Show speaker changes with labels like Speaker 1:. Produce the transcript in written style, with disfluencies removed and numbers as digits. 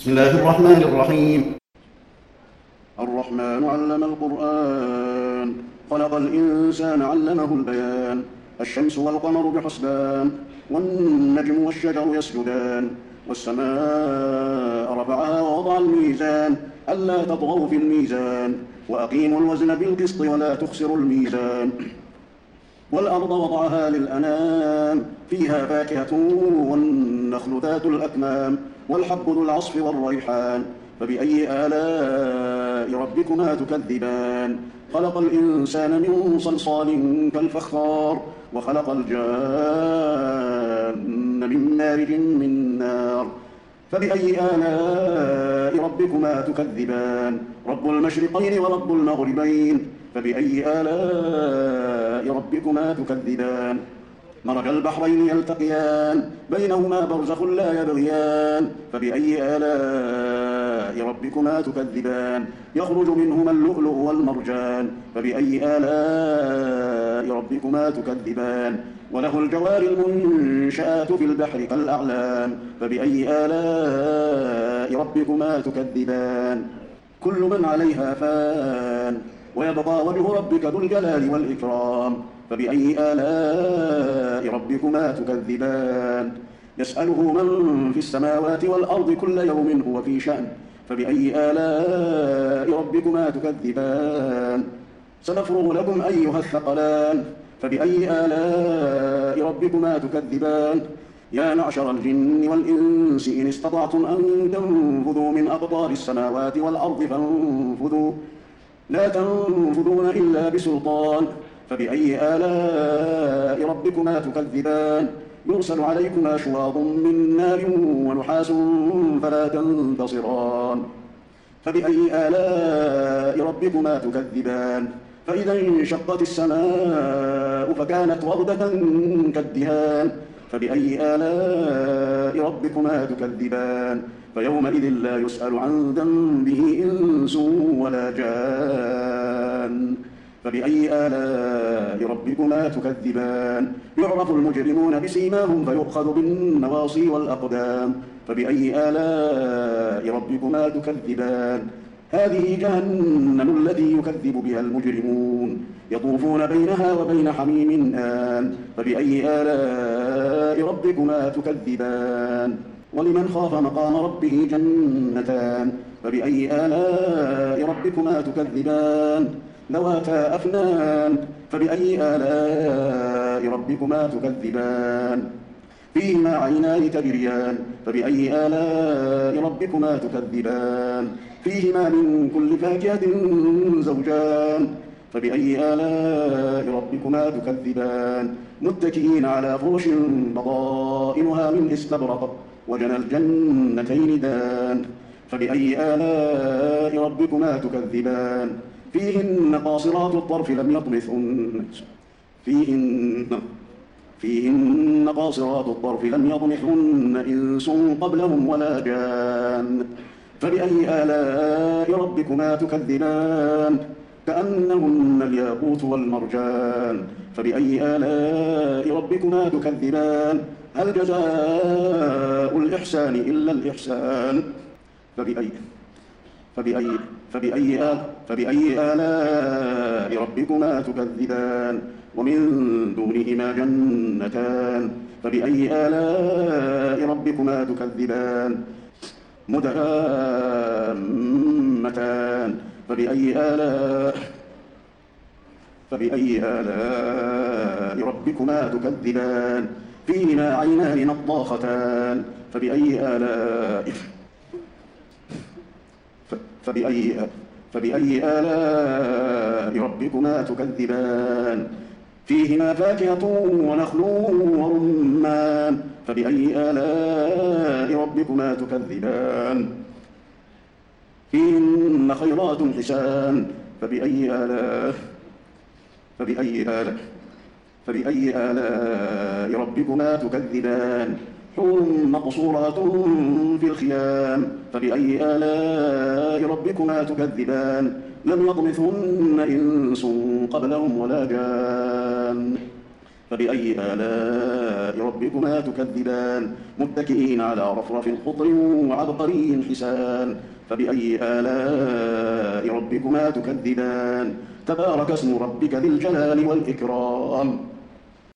Speaker 1: بسم الله الرحمن الرحيم.
Speaker 2: الرحمن علم القرآن خلق الإنسان علمه البيان الشمس والقمر بحسبان والنجم والشجر يسجدان والسماء رفعها ووضع الميزان ألا تطغوا في الميزان وأقيموا الوزن بالقسط ولا تخسروا الميزان والأرض وضعها للأنام فيها فاكهة والنخل ذات الأكمام والحب ذو العصف والريحان فبأي آلاء ربكما تكذبان خلق الإنسان من صلصال كالفخار وخلق الجان من مارج من نار فبأي آلاء ربكما تكذبان رب المشرقين ورب المغربين فبأي آلاء ربكما تكذبان مرج البحرين يلتقيان بينهما برزخ لا يبغيان فبأي آلاء ربكما تكذبان يخرج منهما اللؤلؤ والمرجان فبأي آلاء ربكما تكذبان وله الجوار المنشآت في البحر كالأعلام فبأي آلاء ربكما تكذبان كل من عليها فان ويبقى وجه ربك ذو الجلال والإكرام فبأي آلاء ربكما تكذبان يسأله من في السماوات والأرض كل يوم هو في شأن فبأي آلاء ربكما تكذبان سنفرغ لكم أيها الثقلان فبأي آلاء ربكما تكذبان يا معشر الجن والإنس إن استطعتم أن تنفذوا من أقطار السماوات والأرض فانفذوا لا تنفذون إلا بسلطان فبأي آلاء ربكما تكذبان يرسل عليكما شواظ من نار ونحاس فلا تنتصران فبأي آلاء ربكما تكذبان فإذا انشقت السماء فكانت وردة كالدهان فبأي آلاء ربكما تكذبان فيومئذ لا يسأل عن ذنبه إنس ولا جان فبأي آلاء ربكما تكذبان يعرف المجرمون بسيماهم فيؤخذ بالنواصي والأقدام فبأي آلاء ربكما تكذبان هذه جهنم التي يكذب بها المجرمون يطوفون بينها وبين حميم آن فبأي آلاء ربكما تكذبان ولمن خاف مقام ربه جنتان فبأي آلاء ربكما تكذبان ذواتا أفنان فبأي آلاء ربكما تكذبان فيهما عينان تجريان فبأي آلاء ربكما تكذبان فيهما من كل فاكهة زوجان فبأي آلاء ربكما تكذبان متكئين على فرش بطائنها من استبرق وجنى الجنتين دان فبأي آلاء ربكما تكذبان فيهن قاصرات الطرف لم يطمثهن فيهن قاصرات الطرف لم يطمثهن إنس قبلهم ولا جان فبأي آلاء ربكما تكذبان كأنهن الياقوت والمرجان فبأي آلاء ربكما تكذبان هل جزاء الإحسان إلا الإحسان فبأي آلاء ربكما تكذبان ومن دونهما جنتان فبأي آلاء ربكما تكذبان مدهامتان فبأي آلاء ربكما تكذبان فيهما عينان نضاختان فبأي آلاء ربكما تكذبان فيهما فاكهة ونخل ورمان فبأي آلاء ربكما تكذبان فيهن خيرات حسان فبأي آلاء ربكما تكذبان حور مقصورات في الخيام فبأي آلاء ربكما تكذبان لم يطمثهن إنس قبلهم ولا جان فبأي آلاء ربكما تكذبان متكئين على رفرف خضر وعبقري حسان فبأي آلاء ربكما تكذبان تبارك اسم ربك ذي الجلال والإكرام